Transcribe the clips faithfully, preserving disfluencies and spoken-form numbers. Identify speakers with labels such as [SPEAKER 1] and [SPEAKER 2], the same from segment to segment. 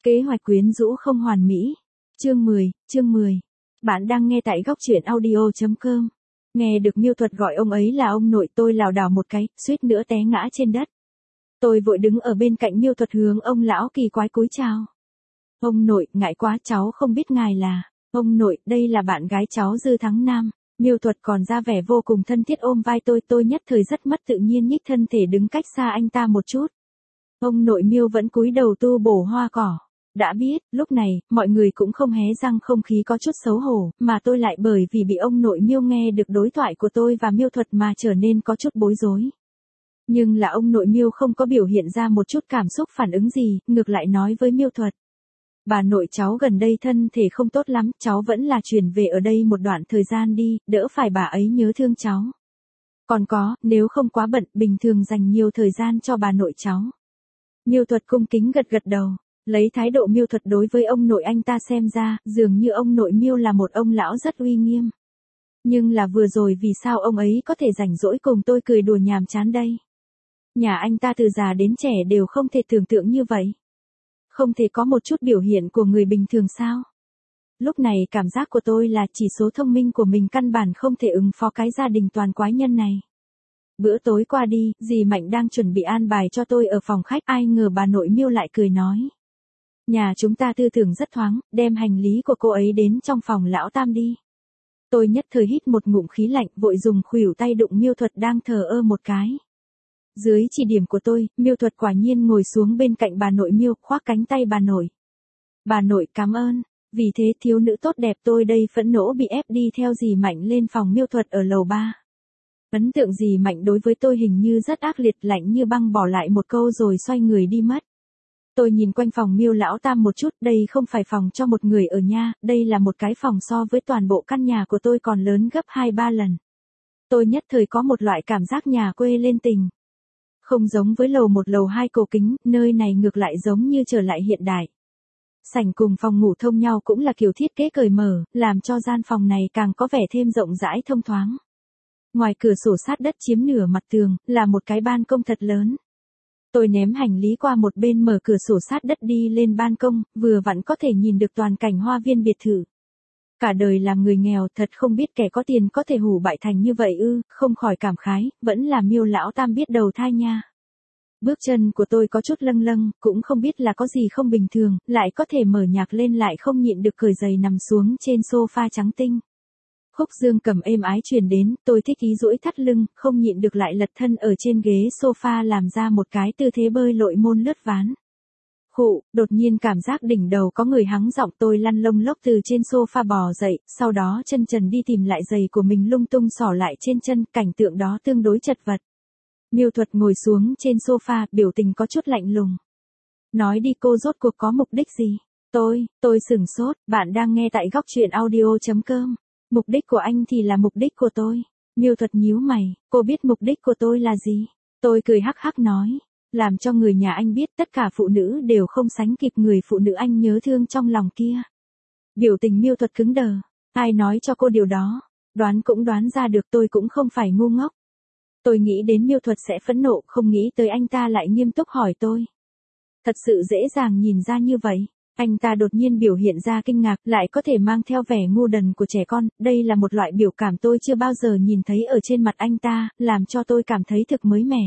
[SPEAKER 1] Kế hoạch quyến rũ không hoàn mỹ. Chương mười, chương mười. Bạn đang nghe tại góc truyện audio chấm com. Nghe được Miêu Thuật gọi ông ấy là ông nội, tôi lảo đảo một cái, suýt nữa té ngã trên đất. Tôi vội đứng ở bên cạnh Miêu Thuật hướng ông lão kỳ quái cúi chào. Ông nội, ngại quá, cháu không biết ngài là. Ông nội, đây là bạn gái cháu Dư Thắng Nam. Miêu Thuật còn ra vẻ vô cùng thân thiết ôm vai tôi, tôi nhất thời rất mất tự nhiên nhích thân thể đứng cách xa anh ta một chút. Ông nội Miêu vẫn cúi đầu tu bổ hoa cỏ. Đã biết, lúc này, mọi người cũng không hé răng, không khí có chút xấu hổ, mà tôi lại bởi vì bị ông nội Miêu nghe được đối thoại của tôi và Miêu Thuật mà trở nên có chút bối rối. Nhưng là ông nội Miêu không có biểu hiện ra một chút cảm xúc phản ứng gì, ngược lại nói với Miêu Thuật. Bà nội cháu gần đây thân thể không tốt lắm, cháu vẫn là chuyển về ở đây một đoạn thời gian đi, đỡ phải bà ấy nhớ thương cháu. Còn có, nếu không quá bận, bình thường dành nhiều thời gian cho bà nội cháu. Miêu Thuật cung kính gật gật đầu. Lấy thái độ Miêu Thuật đối với ông nội anh ta xem ra, dường như ông nội Miêu là một ông lão rất uy nghiêm. Nhưng là vừa rồi vì sao ông ấy có thể rảnh rỗi cùng tôi cười đùa nhàm chán đây? Nhà anh ta từ già đến trẻ đều không thể tưởng tượng như vậy. Không thể có một chút biểu hiện của người bình thường sao? Lúc này cảm giác của tôi là chỉ số thông minh của mình căn bản không thể ứng phó cái gia đình toàn quái nhân này. Bữa tối qua đi, dì Mạnh đang chuẩn bị an bài cho tôi ở phòng khách, ai ngờ bà nội Miêu lại cười nói. Nhà chúng ta tư tưởng rất thoáng, đem hành lý của cô ấy đến trong phòng lão Tam đi. Tôi nhất thời hít một ngụm khí lạnh, vội dùng khuỷu tay đụng Miêu Thuật đang thờ ơ một cái. Dưới chỉ điểm của tôi, Miêu Thuật quả nhiên ngồi xuống bên cạnh bà nội Miêu, khoác cánh tay bà nội. Bà nội cảm ơn, vì thế thiếu nữ tốt đẹp tôi đây phẫn nộ bị ép đi theo dì Mạnh lên phòng Miêu Thuật ở lầu ba. Ấn tượng dì Mạnh đối với tôi hình như rất ác liệt, lạnh như băng bỏ lại một câu rồi xoay người đi mất. Tôi nhìn quanh phòng Miêu lão Tam một chút, đây không phải phòng cho một người ở nha, đây là một cái phòng so với toàn bộ căn nhà của tôi còn lớn gấp hai ba lần. Tôi nhất thời có một loại cảm giác nhà quê lên tình. Không giống với lầu một lầu hai cổ kính, nơi này ngược lại giống như trở lại hiện đại. Sảnh cùng phòng ngủ thông nhau cũng là kiểu thiết kế cởi mở, làm cho gian phòng này càng có vẻ thêm rộng rãi thông thoáng. Ngoài cửa sổ sát đất chiếm nửa mặt tường, là một cái ban công thật lớn. Tôi ném hành lý qua một bên mở cửa sổ sát đất đi lên ban công, vừa vặn có thể nhìn được toàn cảnh hoa viên biệt thự. Cả đời làm người nghèo thật không biết kẻ có tiền có thể hủ bại thành như vậy ư, không khỏi cảm khái, vẫn là Miêu lão Tam biết đầu thai nha. Bước chân của tôi có chút lâng lâng, cũng không biết là có gì không bình thường, lại có thể mở nhạc lên lại không nhịn được cởi giày nằm xuống trên sofa trắng tinh. Khúc dương cầm êm ái truyền đến, tôi thích ý duỗi thắt lưng, không nhịn được lại lật thân ở trên ghế sofa làm ra một cái tư thế bơi lội môn lướt ván. Khụ, đột nhiên cảm giác đỉnh đầu có người hắng giọng, tôi lăn lông lốc từ trên sofa bò dậy, sau đó chân trần đi tìm lại giày của mình lung tung xỏ lại trên chân, cảnh tượng đó tương đối chật vật. Miêu Thuật ngồi xuống trên sofa, biểu tình có chút lạnh lùng. Nói đi cô rốt cuộc có mục đích gì? Tôi, tôi sửng sốt, bạn đang nghe tại góc truyện audio chấm com. Mục đích của anh thì là mục đích của tôi. Miêu Thuật nhíu mày, cô biết mục đích của tôi là gì? Tôi cười hắc hắc nói, làm cho người nhà anh biết tất cả phụ nữ đều không sánh kịp người phụ nữ anh nhớ thương trong lòng kia. Biểu tình Miêu Thuật cứng đờ, ai nói cho cô điều đó? Đoán cũng đoán ra được, tôi cũng không phải ngu ngốc. Tôi nghĩ đến Miêu Thuật sẽ phẫn nộ, không nghĩ tới anh ta lại nghiêm túc hỏi tôi. Thật sự dễ dàng nhìn ra như vậy. Anh ta đột nhiên biểu hiện ra kinh ngạc, lại có thể mang theo vẻ ngu đần của trẻ con, đây là một loại biểu cảm tôi chưa bao giờ nhìn thấy ở trên mặt anh ta, làm cho tôi cảm thấy thực mới mẻ.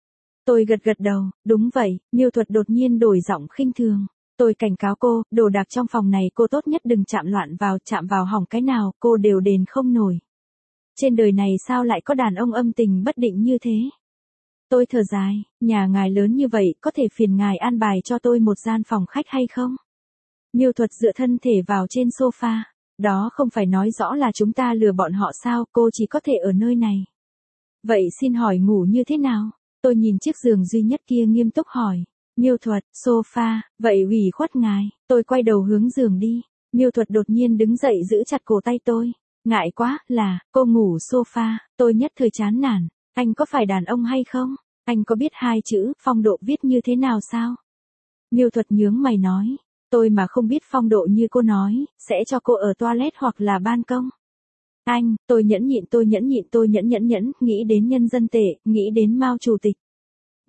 [SPEAKER 1] Tôi gật gật đầu, đúng vậy, Miêu Thuật đột nhiên đổi giọng khinh thường. Tôi cảnh cáo cô, đồ đạc trong phòng này cô tốt nhất đừng chạm loạn vào, chạm vào hỏng cái nào, cô đều đền không nổi. Trên đời này sao lại có đàn ông âm tình bất định như thế? Tôi thở dài, nhà ngài lớn như vậy, có thể phiền ngài an bài cho tôi một gian phòng khách hay không? Miêu Thuật dựa thân thể vào trên sofa, đó không phải nói rõ là chúng ta lừa bọn họ sao, cô chỉ có thể ở nơi này. Vậy xin hỏi ngủ như thế nào? Tôi nhìn chiếc giường duy nhất kia nghiêm túc hỏi. Miêu Thuật, sofa, vậy ủy khuất ngài, tôi quay đầu hướng giường đi. Miêu Thuật đột nhiên đứng dậy giữ chặt cổ tay tôi. Ngại quá, là, cô ngủ sofa, tôi nhất thời chán nản. Anh có phải đàn ông hay không? Anh có biết hai chữ, phong độ viết như thế nào sao? Miêu Thuật nhướng mày nói. Tôi mà không biết phong độ như cô nói, sẽ cho cô ở toilet hoặc là ban công. Anh, tôi nhẫn nhịn tôi nhẫn nhịn tôi nhẫn nhẫn nhẫn, nghĩ đến nhân dân tệ, nghĩ đến Mao chủ tịch.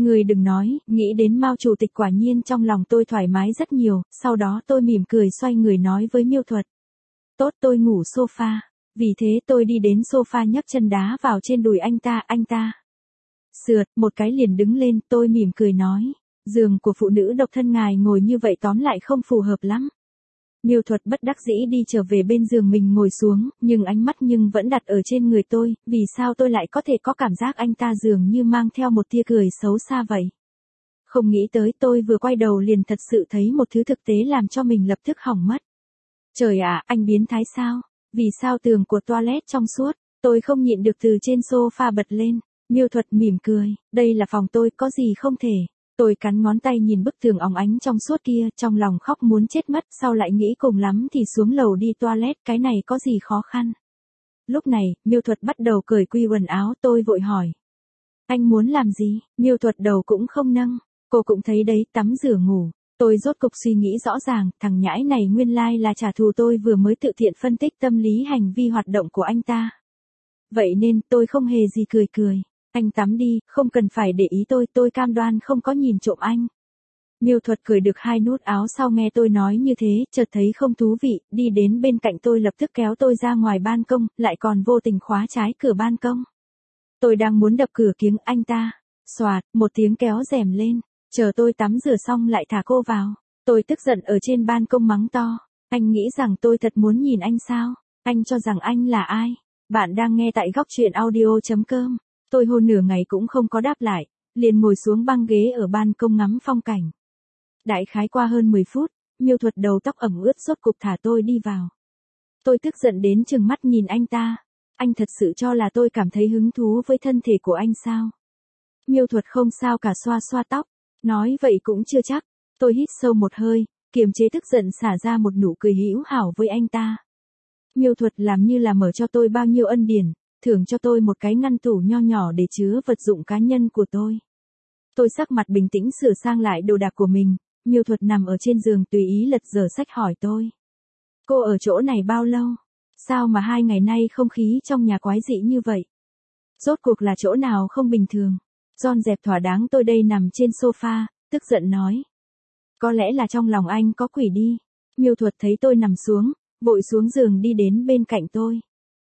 [SPEAKER 1] Người đừng nói, nghĩ đến Mao chủ tịch quả nhiên trong lòng tôi thoải mái rất nhiều, sau đó tôi mỉm cười xoay người nói với Miêu Thuật. Tốt, tôi ngủ sofa. Vì thế tôi đi đến sofa nhấc chân đá vào trên đùi anh ta, anh ta. Sượt, một cái liền đứng lên, tôi mỉm cười nói. Giường của phụ nữ độc thân ngài ngồi như vậy tóm lại không phù hợp lắm. Miêu Thuật bất đắc dĩ đi trở về bên giường mình ngồi xuống, nhưng ánh mắt nhưng vẫn đặt ở trên người tôi, vì sao tôi lại có thể có cảm giác anh ta dường như mang theo một tia cười xấu xa vậy. Không nghĩ tới tôi vừa quay đầu liền thật sự thấy một thứ thực tế làm cho mình lập tức hỏng mất. Trời ạ, anh biến thái sao? Vì sao tường của toilet trong suốt? Tôi không nhịn được từ trên sofa bật lên. Miêu Thuật mỉm cười, đây là phòng tôi, có gì không thể. Tôi cắn ngón tay nhìn bức tường óng ánh trong suốt kia, trong lòng khóc muốn chết mất, sau lại nghĩ cùng lắm thì xuống lầu đi toilet, cái này có gì khó khăn. Lúc này, Miêu Thuật bắt đầu cởi quy quần áo, tôi vội hỏi. Anh muốn làm gì? Miêu Thuật đầu cũng không nâng, cô cũng thấy đấy, tắm rửa ngủ. Tôi rốt cục suy nghĩ rõ ràng, thằng nhãi này nguyên lai là trả thù tôi vừa mới tự thiện phân tích tâm lý hành vi hoạt động của anh ta. Vậy nên, tôi không hề gì cười cười. Anh tắm đi, không cần phải để ý tôi, tôi cam đoan không có nhìn trộm anh. Miêu Thuật cởi được hai nút áo sau nghe tôi nói như thế, chợt thấy không thú vị, đi đến bên cạnh tôi lập tức kéo tôi ra ngoài ban công, lại còn vô tình khóa trái cửa ban công. Tôi đang muốn đập cửa kiếng anh ta. Xoạt, một tiếng kéo rèm lên, chờ tôi tắm rửa xong lại thả cô vào. Tôi tức giận ở trên ban công mắng to. Anh nghĩ rằng tôi thật muốn nhìn anh sao? Anh cho rằng anh là ai? Bạn đang nghe tại góc truyện audio chấm com. Tôi hôn nửa ngày cũng không có đáp lại, liền ngồi xuống băng ghế ở ban công ngắm phong cảnh. Đại khái qua hơn mười phút, Miêu Thuật đầu tóc ẩm ướt rốt cục thả tôi đi vào. Tôi tức giận đến trừng mắt nhìn anh ta. Anh thật sự cho là tôi cảm thấy hứng thú với thân thể của anh sao? Miêu Thuật không sao cả xoa xoa tóc. Nói vậy cũng chưa chắc. Tôi hít sâu một hơi, kiềm chế tức giận xả ra một nụ cười hữu hảo với anh ta. Miêu Thuật làm như là mở cho tôi bao nhiêu ân điển, thưởng cho tôi một cái ngăn tủ nho nhỏ để chứa vật dụng cá nhân của tôi. Tôi sắc mặt bình tĩnh sửa sang lại đồ đạc của mình, Miêu Thuật nằm ở trên giường tùy ý lật dở sách hỏi tôi. Cô ở chỗ này bao lâu? Sao mà hai ngày nay không khí trong nhà quái dị như vậy? Rốt cuộc là chỗ nào không bình thường? Dọn dẹp thỏa đáng tôi đây nằm trên sofa, tức giận nói. Có lẽ là trong lòng anh có quỷ đi. Miêu Thuật thấy tôi nằm xuống, vội xuống giường đi đến bên cạnh tôi.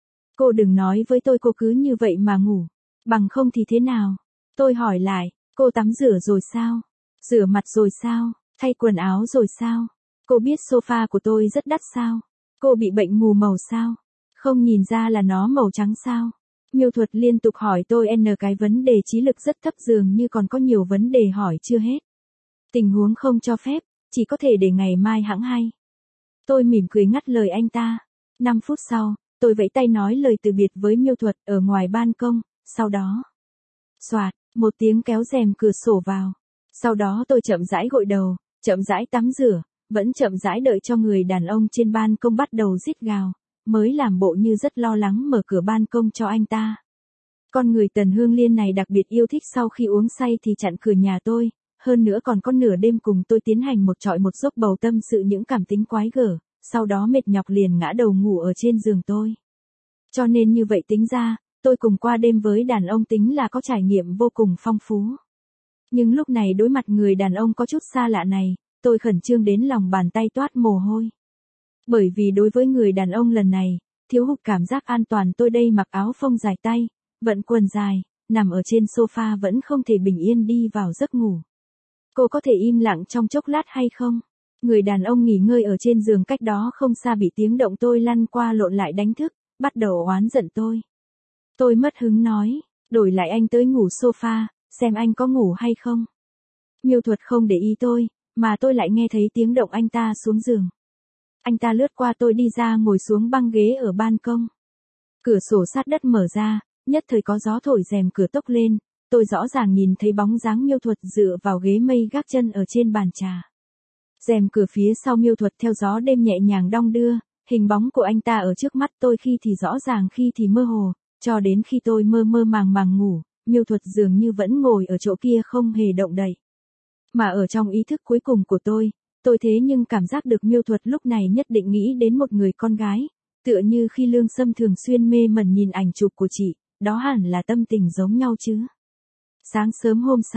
[SPEAKER 1] Cô đừng nói với tôi cô cứ như vậy mà ngủ. Bằng không thì thế nào? Tôi hỏi lại, cô tắm rửa rồi sao? Rửa mặt rồi sao? Thay quần áo rồi sao? Cô biết sofa của tôi rất đắt sao? Cô bị bệnh mù màu sao? Không nhìn ra là nó màu trắng sao? Miêu Thuật liên tục hỏi tôi n cái vấn đề trí lực rất thấp dường như còn có nhiều vấn đề hỏi chưa hết. Tình huống không cho phép, chỉ có thể để ngày mai hẵng hay. Tôi mỉm cười ngắt lời anh ta. năm phút sau, tôi vẫy tay nói lời từ biệt với Miêu Thuật ở ngoài ban công, sau đó. Xoạt, một tiếng kéo rèm cửa sổ vào. Sau đó tôi chậm rãi gội đầu, chậm rãi tắm rửa, vẫn chậm rãi đợi cho người đàn ông trên ban công bắt đầu rít gào, mới làm bộ như rất lo lắng mở cửa ban công cho anh ta. Con người Tần Hương Liên này đặc biệt yêu thích sau khi uống say thì chặn cửa nhà tôi, hơn nữa còn có nửa đêm cùng tôi tiến hành một trọi một dốc bầu tâm sự những cảm tính quái gở, sau đó mệt nhọc liền ngã đầu ngủ ở trên giường tôi. Cho nên như vậy tính ra, tôi cùng qua đêm với đàn ông tính là có trải nghiệm vô cùng phong phú. Nhưng lúc này đối mặt người đàn ông có chút xa lạ này, tôi khẩn trương đến lòng bàn tay toát mồ hôi. Bởi vì đối với người đàn ông lần này, thiếu hụt cảm giác an toàn tôi đây mặc áo phông dài tay, vận quần dài, nằm ở trên sofa vẫn không thể bình yên đi vào giấc ngủ. Cô có thể im lặng trong chốc lát hay không? Người đàn ông nghỉ ngơi ở trên giường cách đó không xa bị tiếng động tôi lăn qua lộn lại đánh thức, bắt đầu oán giận tôi. Tôi mất hứng nói, đổi lại anh tới ngủ sofa, xem anh có ngủ hay không. Miêu Thuật không để ý tôi, mà tôi lại nghe thấy tiếng động anh ta xuống giường. Anh ta lướt qua tôi đi ra ngồi xuống băng ghế ở ban công. Cửa sổ sát đất mở ra, nhất thời có gió thổi rèm cửa tốc lên, tôi rõ ràng nhìn thấy bóng dáng Miêu Thuật dựa vào ghế mây gác chân ở trên bàn trà. Rèm cửa phía sau Miêu Thuật theo gió đêm nhẹ nhàng đong đưa, hình bóng của anh ta ở trước mắt tôi khi thì rõ ràng khi thì mơ hồ, cho đến khi tôi mơ mơ màng màng ngủ, Miêu Thuật dường như vẫn ngồi ở chỗ kia không hề động đậy. Mà ở trong ý thức cuối cùng của tôi, tôi thế nhưng cảm giác được Miêu Thuật lúc này nhất định nghĩ đến một người con gái, tựa như khi Lương Sâm thường xuyên mê mẩn nhìn ảnh chụp của chị, đó hẳn là tâm tình giống nhau chứ. Sáng sớm hôm sau,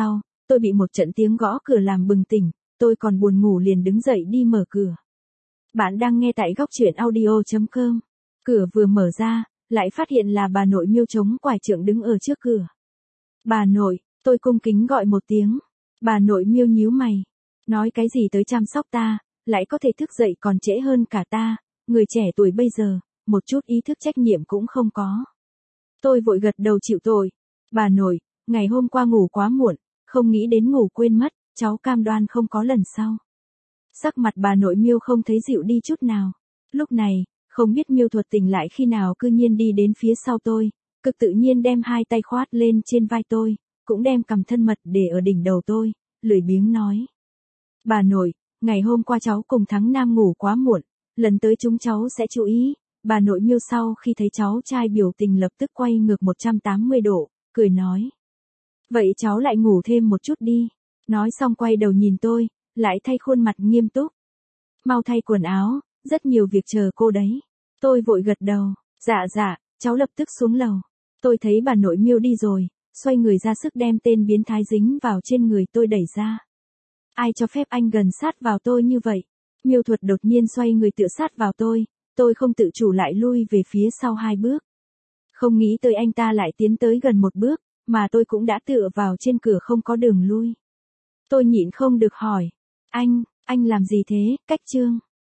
[SPEAKER 1] tôi bị một trận tiếng gõ cửa làm bừng tỉnh, tôi còn buồn ngủ liền đứng dậy đi mở cửa. Bạn đang nghe tại góc truyện audio chấm com. Cửa vừa mở ra, lại phát hiện là bà nội Miêu chống quải trượng đứng ở trước cửa. Bà nội, tôi cung kính gọi một tiếng. Bà nội Miêu nhíu mày. Nói cái gì tới chăm sóc ta, lại có thể thức dậy còn trễ hơn cả ta, người trẻ tuổi bây giờ, một chút ý thức trách nhiệm cũng không có. Tôi vội gật đầu chịu tội. Bà nội, ngày hôm qua ngủ quá muộn, không nghĩ đến ngủ quên mất, cháu cam đoan không có lần sau. Sắc mặt bà nội Miêu không thấy dịu đi chút nào. Lúc này, không biết Miêu Thuật tỉnh lại khi nào cư nhiên đi đến phía sau tôi, cực tự nhiên đem hai tay khoát lên trên vai tôi, cũng đem cầm thân mật để ở đỉnh đầu tôi, lười biếng nói. Bà nội, ngày hôm qua cháu cùng Thắng Nam ngủ quá muộn, lần tới chúng cháu sẽ chú ý. Bà nội Miêu sau khi thấy cháu trai biểu tình lập tức quay ngược một trăm tám mươi độ, cười nói. Vậy cháu lại ngủ thêm một chút đi. Nói xong quay đầu nhìn tôi, lại thay khuôn mặt nghiêm túc. Mau thay quần áo, rất nhiều việc chờ cô đấy. Tôi vội gật đầu, dạ dạ, cháu lập tức xuống lầu. Tôi thấy bà nội Miêu đi rồi, xoay người ra sức đem tên biến thái dính vào trên người tôi đẩy ra. Ai cho phép anh gần sát vào tôi như vậy? Miêu Thuật đột nhiên xoay người tựa sát vào tôi, tôi không tự chủ lại lui về phía sau hai bước. Không nghĩ tới anh ta lại tiến tới gần một bước, mà tôi cũng đã tựa vào trên cửa không có đường lui. Tôi nhịn không được hỏi, anh, anh làm gì thế, Cách Trương?